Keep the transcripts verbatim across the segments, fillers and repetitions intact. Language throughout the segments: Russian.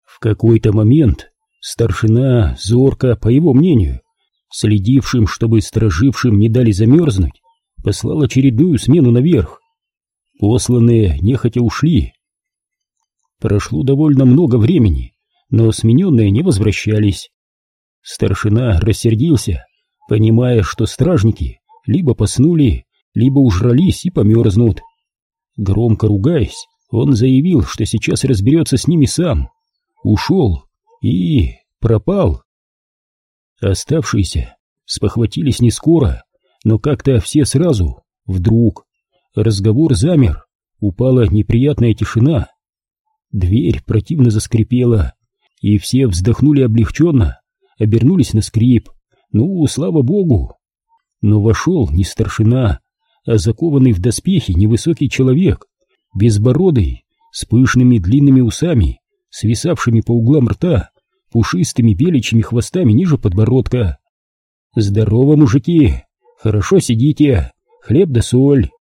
В какой-то момент старшина, зорко, по его мнению, следившим, чтобы стражившим не дали замерзнуть, послал очередную смену наверх. Посланные нехотя ушли. Прошло довольно много времени, но смененные не возвращались. Старшина рассердился, понимая, что стражники либо поснули, либо ужрались и померзнут. Громко ругаясь, он заявил, что сейчас разберется с ними сам. Ушел и пропал. Оставшиеся спохватились не скоро, но как-то все сразу, вдруг. Разговор замер, упала неприятная тишина. Дверь противно заскрипела, и все вздохнули облегченно, обернулись на скрип. Ну, слава богу. Но вошел не старшина, а закованный в доспехи невысокий человек, безбородый, с пышными длинными усами, свисавшими по углам рта, пушистыми беличьими хвостами ниже подбородка. «Здорово, мужики! Хорошо сидите! Хлеб да соль!»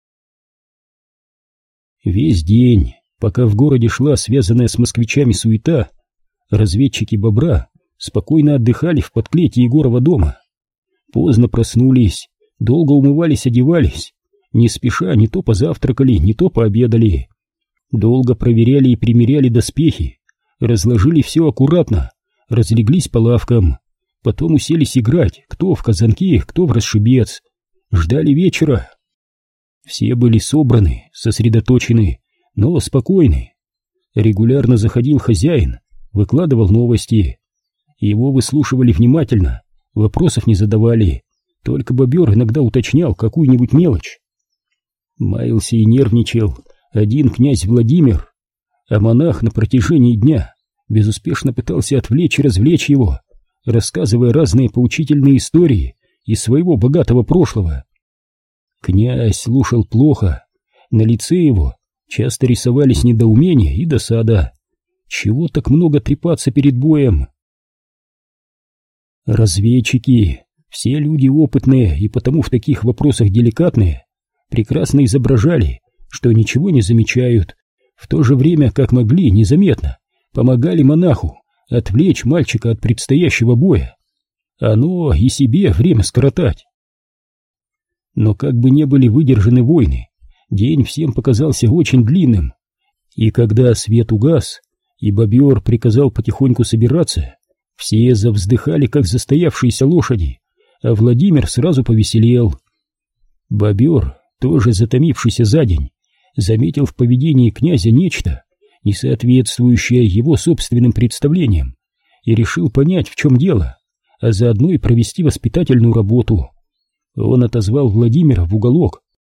Весь день, пока в городе шла связанная с москвичами суета, разведчики Бобра спокойно отдыхали в подклете Егорова дома. Поздно проснулись, долго умывались, одевались, не спеша не то позавтракали, не то пообедали. Долго проверяли и примеряли доспехи, разложили все аккуратно, разлеглись по лавкам, потом уселись играть, кто в казанки, кто в расшибец. Ждали вечера. Все были собраны, сосредоточены, но спокойны. Регулярно заходил хозяин, выкладывал новости. Его выслушивали внимательно, вопросов не задавали, только бобер иногда уточнял какую-нибудь мелочь. Маялся и нервничал один князь Владимир, а монах на протяжении дня безуспешно пытался отвлечь и развлечь его, рассказывая разные поучительные истории из своего богатого прошлого. Князь слушал плохо, на лице его часто рисовались недоумение и досада. Чего так много трепаться перед боем? Разведчики, все люди опытные и потому в таких вопросах деликатные, прекрасно изображали, что ничего не замечают, в то же время, как могли, незаметно помогали монаху отвлечь мальчика от предстоящего боя. Оно и себе время скоротать. Но как бы не были выдержаны войны, день всем показался очень длинным, и когда свет угас, и бобер приказал потихоньку собираться, все завздыхали, как застоявшиеся лошади, а Владимир сразу повеселел. Бобер, тоже затомившийся за день, заметил в поведении князя нечто, не соответствующее его собственным представлениям, и решил понять, в чем дело, а заодно и провести воспитательную работу. Он отозвал Владимира в уголок.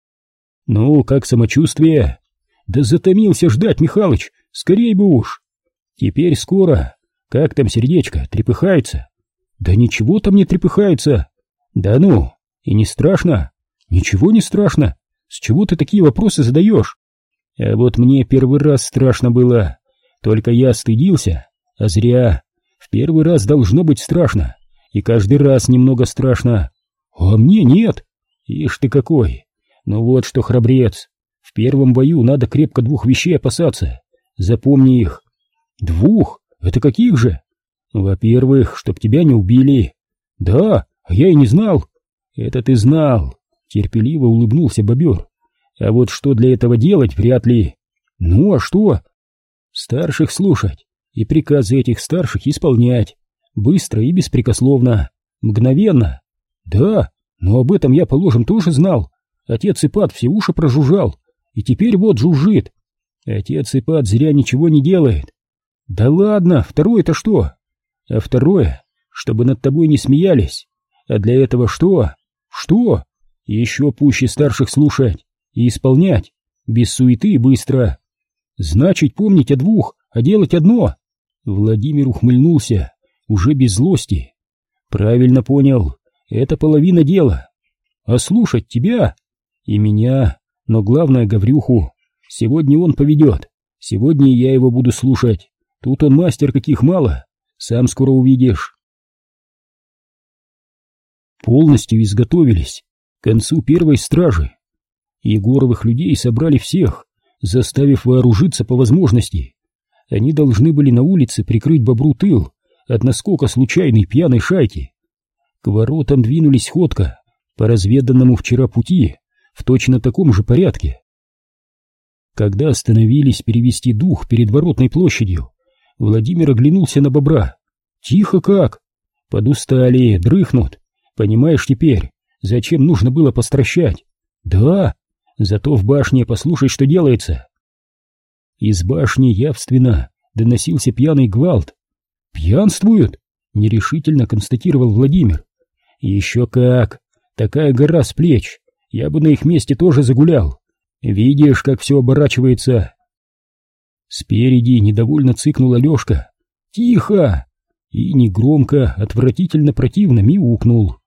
«Ну, как самочувствие?» «Да затомился ждать, Михалыч, скорей бы уж!» «Теперь скоро. Как там сердечко, трепыхается?» «Да ничего там не трепыхается!» «Да ну, и не страшно?» «Ничего не страшно. С чего ты такие вопросы задаешь?» «А вот мне первый раз страшно было. Только я стыдился, а зря. В первый раз должно быть страшно, и каждый раз немного страшно. А мне нет. Ишь ты какой. Ну вот что, храбрец, в первом бою надо крепко двух вещей опасаться. Запомни их». «Двух? Это каких же?» «Во-первых, чтоб тебя не убили». «Да, а я и не знал». «Это ты знал», — терпеливо улыбнулся бобер. «А вот что для этого делать, вряд ли». «Ну, а что?» «Старших слушать и приказы этих старших исполнять. Быстро и беспрекословно. Мгновенно». «Да, но об этом я, положим, тоже знал. Отец Ипат все уши прожужжал, и теперь вот жужжит». «Отец Ипат зря ничего не делает». «Да ладно, второе-то что?» «А второе, чтобы над тобой не смеялись. А для этого что?» «Что?» «Еще пуще старших слушать и исполнять, без суеты и быстро». «Значит, помнить о двух, а делать одно?» Владимир ухмыльнулся, уже без злости. «Правильно понял, это половина дела. А слушать тебя?» «И меня, но главное Гаврюху. Сегодня он поведет, сегодня я его буду слушать. Тут он мастер каких мало, сам скоро увидишь». Полностью изготовились к концу первой стражи. Егоровых людей собрали всех, заставив вооружиться по возможности. Они должны были на улице прикрыть бобру тыл от наскока случайной пьяной шайки. К воротам двинулись ходко по разведанному вчера пути в точно таком же порядке. Когда остановились перевести дух перед Воротной площадью, Владимир оглянулся на бобра. Тихо как! Подустали, дрыхнут. Понимаешь теперь, зачем нужно было постращать? Да, зато в башне послушай, что делается. Из башни явственно доносился пьяный гвалт. Пьянствуют? Нерешительно констатировал Владимир. Еще как! Такая гора с плеч. Я бы на их месте тоже загулял. Видишь, как все оборачивается. Спереди недовольно цыкнул Алешка. Тихо! И негромко, отвратительно противно мяукнул.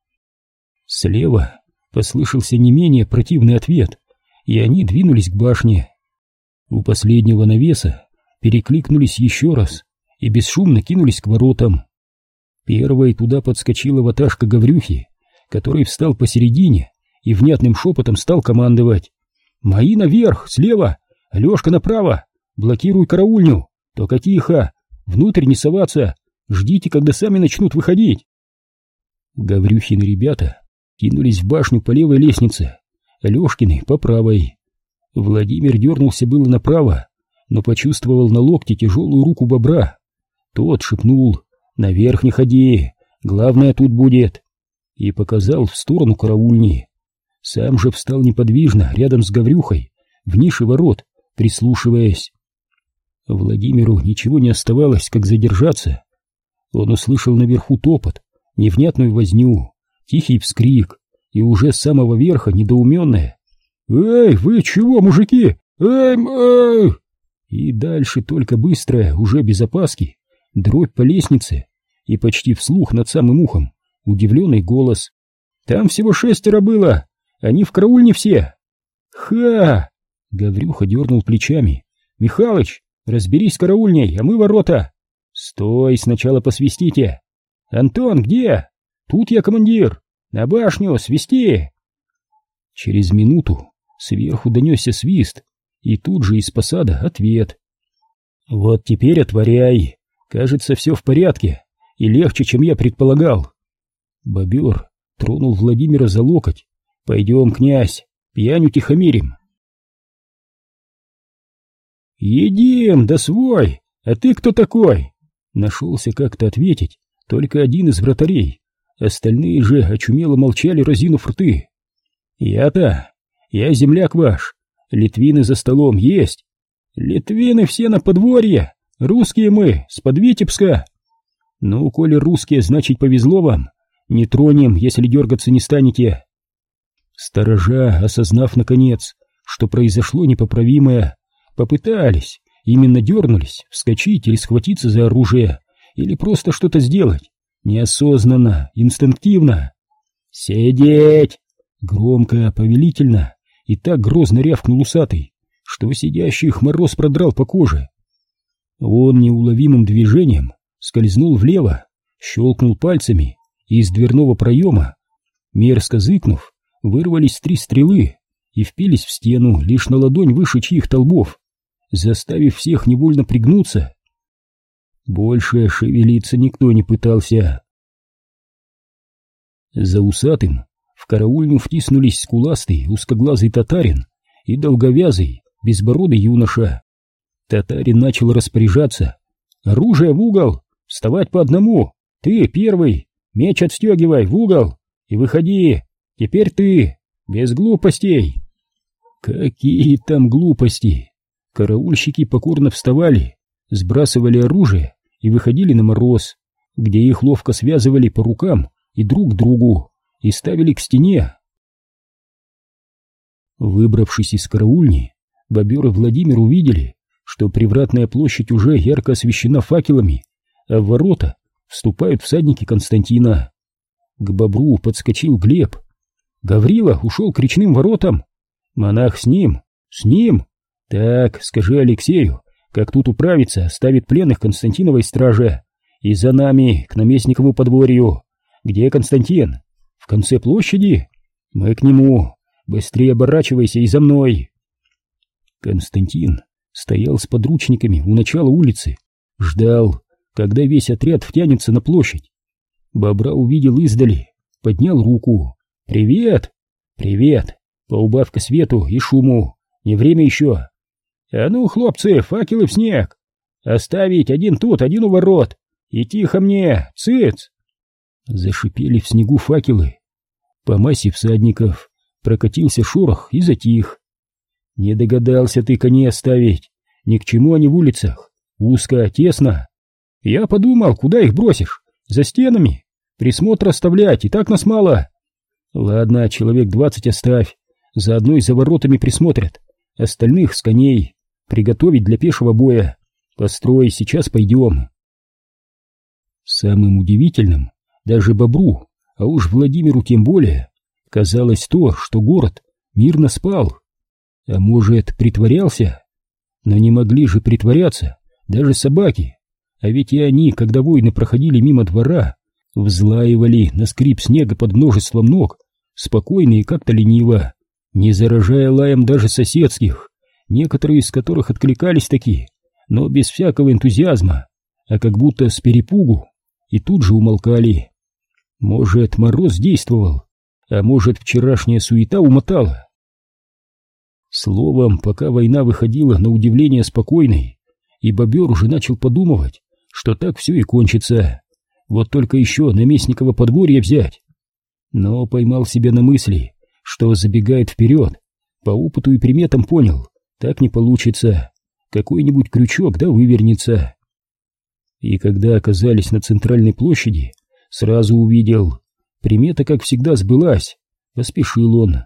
Слева послышался не менее противный ответ, и они двинулись к башне. У последнего навеса перекликнулись еще раз и бесшумно кинулись к воротам. Первой туда подскочила ваташка Гаврюхи, который встал посередине и внятным шепотом стал командовать. «Мои наверх, слева! Алешка направо! Блокируй караульню! Только тихо! Внутрь не соваться! Ждите, когда сами начнут выходить!» Гаврюхины ребята кинулись в башню по левой лестнице, Алешкины по правой. Владимир дернулся было направо, но почувствовал на локте тяжелую руку бобра. Тот шепнул: «Наверх не ходи, главное тут будет», и показал в сторону караульни. Сам же встал неподвижно рядом с Гаврюхой в нише ворот, прислушиваясь. Владимиру ничего не оставалось, как задержаться. Он услышал наверху топот, невнятную возню, тихий вскрик и уже с самого верха недоуменное: «Эй, вы чего, мужики? Эй, эй!» И дальше только быстрая, уже без опаски, дробь по лестнице и почти вслух над самым ухом удивленный голос: «Там всего шестеро было, они в караульне все!» «Ха!» — Гаврюха дернул плечами. «Михалыч, разберись с караульней, а мы ворота!» «Стой, сначала посвистите!» «Антон, где?» «Тут я, командир! На башню, свисти!» Через минуту сверху донесся свист, и тут же из посада ответ. «Вот теперь отворяй! Кажется, все в порядке, и легче, чем я предполагал!» Бобер тронул Владимира за локоть. «Пойдем, князь, пьянь утихомирим!» «Едим, да свой! А ты кто такой?» Нашелся как-то ответить только один из вратарей. Остальные же очумело молчали, разинув рты. «Я-то, я земляк ваш. Литвины за столом есть?» «Литвины все на подворье. Русские мы, с-под Витебска». «Ну, коли русские, значит, повезло вам. Не тронем, если дергаться не станете». Сторожа, осознав наконец, что произошло непоправимое, попытались, именно дернулись, вскочить или схватиться за оружие, или просто что-то сделать, неосознанно, инстинктивно. «Сидеть!» Громко, повелительно и так грозно рявкнул усатый, что сидящих мороз продрал по коже. Он неуловимым движением скользнул влево, щелкнул пальцами, и из дверного проема, мерзко зыкнув, вырвались три стрелы и впились в стену лишь на ладонь выше чьих толбов, заставив всех невольно пригнуться. Больше шевелиться никто не пытался. За усатым в караульню втиснулись скуластый, узкоглазый татарин и долговязый, безбородый юноша. Татарин начал распоряжаться. «Оружие в угол! Вставать по одному! Ты первый! Меч отстегивай в угол! И выходи! Теперь ты! Без глупостей!» Какие там глупости! Караульщики покорно вставали, сбрасывали оружие и выходили на мороз, где их ловко связывали по рукам и друг к другу и ставили к стене. Выбравшись из караульни, Бобер и Владимир увидели, что привратная площадь уже ярко освещена факелами, а в ворота вступают всадники Константина. К Бобру подскочил Глеб. «Гаврила ушел к речным воротам. Монах с ним, с ним. Так, скажи Алексею, как тут управиться, оставит пленных Константиновой страже. И за нами, к наместникову подворью. Где Константин? В конце площади? Мы к нему. Быстрее оборачивайся и за мной». Константин стоял с подручниками у начала улицы, ждал, когда весь отряд втянется на площадь. Бобра увидел издали, поднял руку. «Привет!» «Привет! Поубавь-ка свету и шуму, не время еще!» «А ну, хлопцы, факелы в снег! Оставить один тут, один у ворот! И тихо мне, цыц!» Зашипели в снегу факелы. По массе всадников прокатился шорох и затих. «Не догадался ты коней оставить, ни к чему они в улицах, узко, тесно. Я подумал, куда их бросишь, за стенами, присмотр оставлять, и так нас мало. Ладно, человек двадцать оставь, заодно и за воротами присмотрят, остальных с коней приготовить для пешего боя. Построй, сейчас пойдем». Самым удивительным, даже Бобру, а уж Владимиру тем более, казалось то, что город мирно спал. А может, притворялся? Но не могли же притворяться даже собаки, а ведь и они, когда воины проходили мимо двора, взлаивали на скрип снега под множеством ног, спокойно и как-то лениво, не заражая лаем даже соседских, некоторые из которых откликались таки, но без всякого энтузиазма, а как будто с перепугу, и тут же умолкали. Может, мороз действовал, а может, вчерашняя суета умотала. Словом, пока война выходила на удивление спокойной, и бобер уже начал подумывать, что так все и кончится, вот только еще наместниково подворье взять. Но поймал себя на мысли, что забегает вперед, по опыту и приметам понял, так не получится, какой-нибудь крючок да вывернется. И когда оказались на центральной площади, сразу увидел, примета, как всегда, сбылась, поспешил он.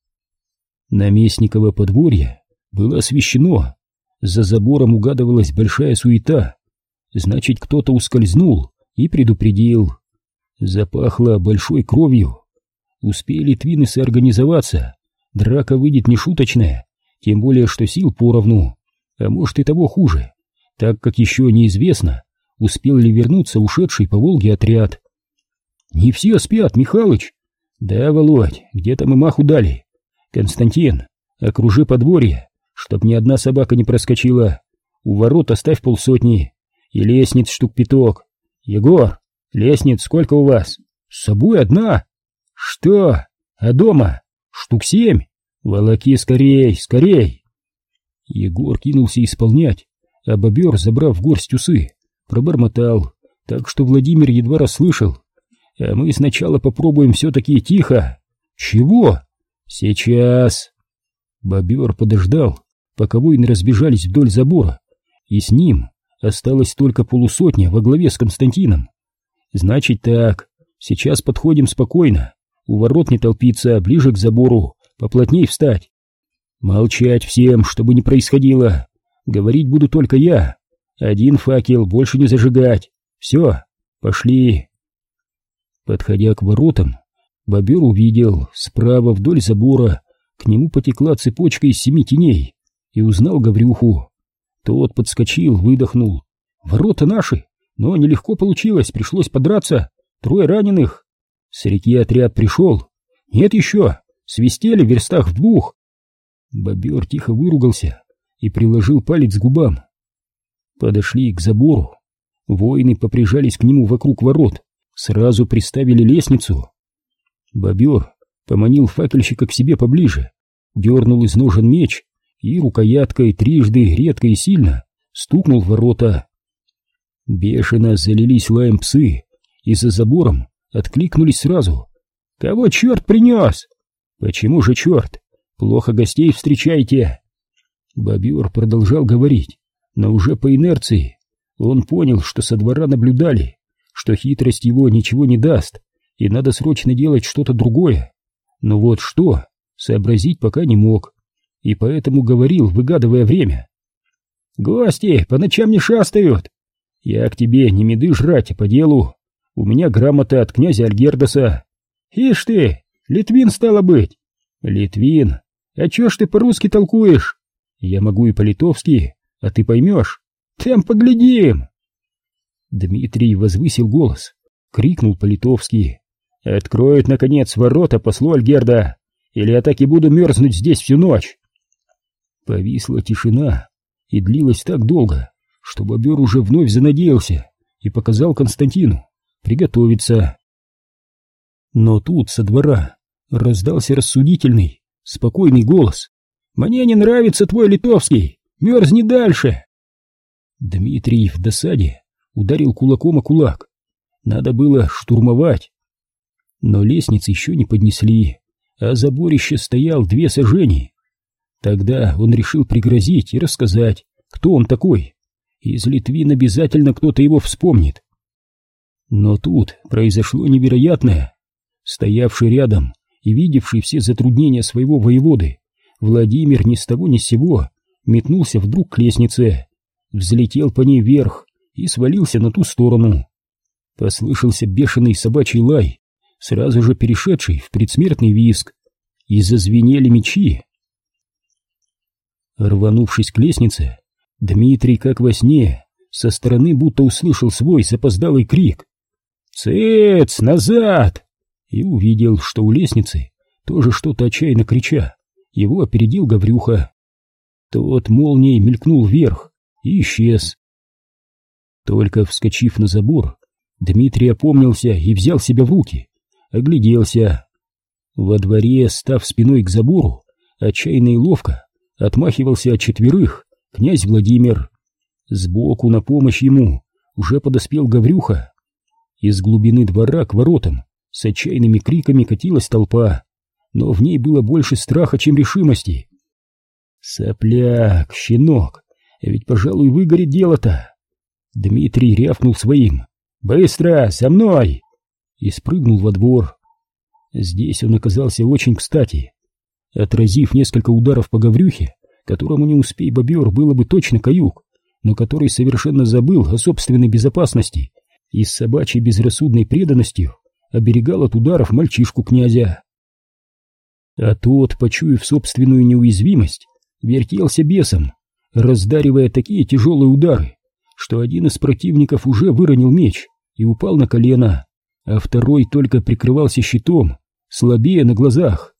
Наместниково подворье было освещено, за забором угадывалась большая суета, значит, кто-то ускользнул и предупредил. Запахло большой кровью. Успели твины соорганизоваться, драка выйдет нешуточная, тем более, что сил поровну, а может и того хуже, так как еще неизвестно, успел ли вернуться ушедший по Волге отряд. «Не все спят, Михалыч!» «Да, Володь, где-то мы маху дали. Константин, окружи подворье, чтоб ни одна собака не проскочила. У ворот оставь полсотни, и лестниц штук пяток. Егор, лестниц сколько у вас?» «С собой одна». «Что? А дома? Штук семь? Волоки скорей, скорей!» Егор кинулся исполнять, а бобер, забрав горсть усы, пробормотал, так что Владимир едва расслышал. «А мы сначала попробуем все-таки тихо». «Чего?» «Сейчас». Бобер подождал, пока воины разбежались вдоль забора, и с ним осталось только полусотня во главе с Константином. «Значит так, сейчас подходим спокойно, у ворот не толпиться, ближе к забору, поплотней встать. Молчать всем, чтобы не происходило, говорить буду только я, один факел больше не зажигать. Все, пошли». Подходя к воротам, бобер увидел, справа вдоль забора к нему потекла цепочка из семи теней, и узнал Гаврюху. Тот подскочил, выдохнул. «Ворота наши, но нелегко получилось, пришлось подраться, трое раненых. С реки отряд пришел. Нет еще, свистели в верстах в двух». Бобер тихо выругался и приложил палец к губам. Подошли к забору, воины поприжались к нему вокруг ворот, сразу приставили лестницу. Бобер поманил факельщика к себе поближе, дернул из ножен меч и рукояткой трижды, редко и сильно, стукнул в ворота. Бешено залились лаем псы, и за забором откликнулись сразу. «Кого черт принес?» «Почему же черт? Плохо гостей встречаете». Бобер продолжал говорить, но уже по инерции. Он понял, что со двора наблюдали, что хитрость его ничего не даст, и надо срочно делать что-то другое. Но вот что, сообразить пока не мог, и поэтому говорил, выгадывая время. «Гости по ночам не шастают. Я к тебе не меды жрать, а по делу. У меня грамота от князя Альгердоса. Ишь ты, Литвин стало быть». «Литвин? А чё ж ты по-русски толкуешь?» «Я могу и по-литовски, а ты поймешь». «Там поглядим». Дмитрий возвысил голос, крикнул по-литовски: «Откроют, наконец, ворота послу Альгерда, или я так и буду мерзнуть здесь всю ночь». Повисла тишина, и длилось так долго, что бобер уже вновь занадеялся и показал Константину приготовиться. Но тут со двора раздался рассудительный, спокойный голос: «Мне не нравится твой литовский, мерзни дальше!» Дмитрий в досаде ударил кулаком о кулак. Надо было штурмовать. Но лестницы еще не поднесли, а заборище стоял две сажени. Тогда он решил пригрозить и рассказать, кто он такой. Из Литвин обязательно кто-то его вспомнит. Но тут произошло невероятное. Стоявший рядом и видевший все затруднения своего воеводы, Владимир ни с того ни с сего метнулся вдруг к лестнице, взлетел по ней вверх и свалился на ту сторону. Послышался бешеный собачий лай, сразу же перешедший в предсмертный визг, и зазвенели мечи. Рванувшись к лестнице, Дмитрий, как во сне, со стороны будто услышал свой запоздалый крик: «Цец! Назад!» и увидел, что у лестницы, тоже что-то отчаянно крича, его опередил Гаврюха. Тот молнией мелькнул вверх и исчез. Только вскочив на забор, Дмитрий опомнился и взял себя в руки, огляделся. Во дворе, став спиной к забору, отчаянно и ловко отмахивался от четверых князь Владимир. Сбоку на помощь ему уже подоспел Гаврюха. Из глубины двора к воротам с отчаянными криками катилась толпа, но в ней было больше страха, чем решимости. «Сопляк, щенок, ведь, пожалуй, выгорит дело-то!» Дмитрий рявкнул своим: «Быстро, со мной!» и спрыгнул во двор. Здесь он оказался очень кстати. Отразив несколько ударов по Гаврюхе, которому не успей бобер было бы точно каюк, но который совершенно забыл о собственной безопасности и с собачьей безрассудной преданностью оберегал от ударов мальчишку князя. А тот, почуяв собственную неуязвимость, вертелся бесом, раздаривая такие тяжелые удары, что один из противников уже выронил меч и упал на колено, а второй только прикрывался щитом, слабее на глазах.